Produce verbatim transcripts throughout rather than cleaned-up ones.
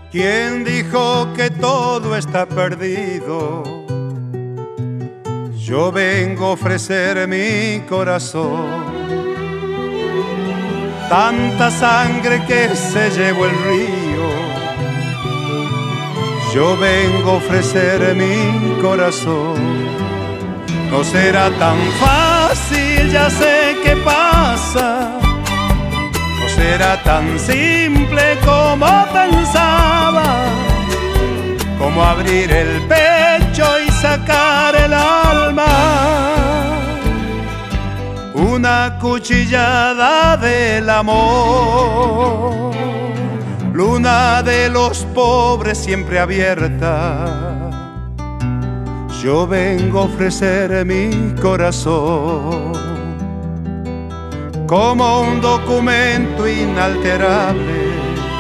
¿Quién dijo que todo está perdido? Yo vengo a ofrecer mi corazón. Tanta sangre que se llevó el río. Yo vengo a ofrecer mi corazón. No será tan fácil, ya sé qué pasa. No será tan simple como pensaba, como abrir el pecho y sacar el alma. Una cuchillada del amor, luna de los pobres siempre abierta. Yo vengo a ofrecer mi corazón como un documento inalterable.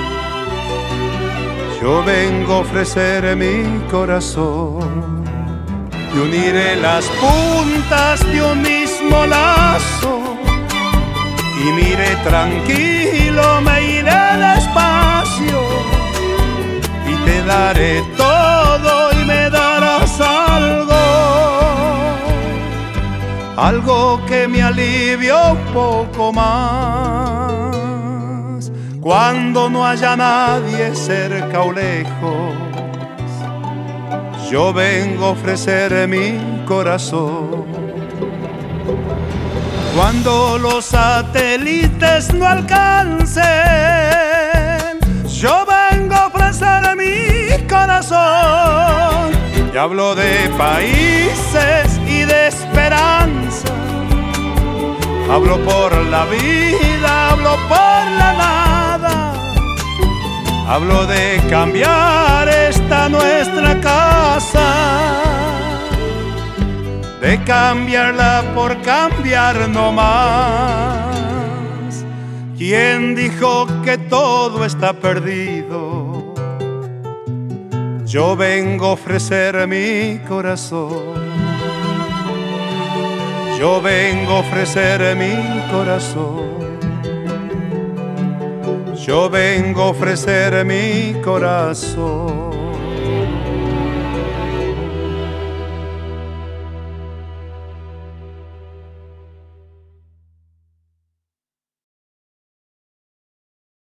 Yo vengo a ofrecer mi corazón y uniré las puntas de un mismo lazo. Y mire tranquilo, me iré despacio y te daré todo y me darás algo, algo que me alivie un poco más cuando no haya nadie cerca o lejos. Yo vengo a ofrecer mi corazón. Cuando los satélites no alcancen, yo vengo a ofrecer mi corazón. Y hablo de países y de esperanza. Hablo por la vida, hablo por la nada. Hablo de cambiar esta nuestra casa, de cambiarla por cambiar no más. ¿Quién dijo que todo está perdido? Yo vengo a ofrecer mi corazón. Yo vengo a ofrecer mi corazón. Yo vengo a ofrecer mi corazón.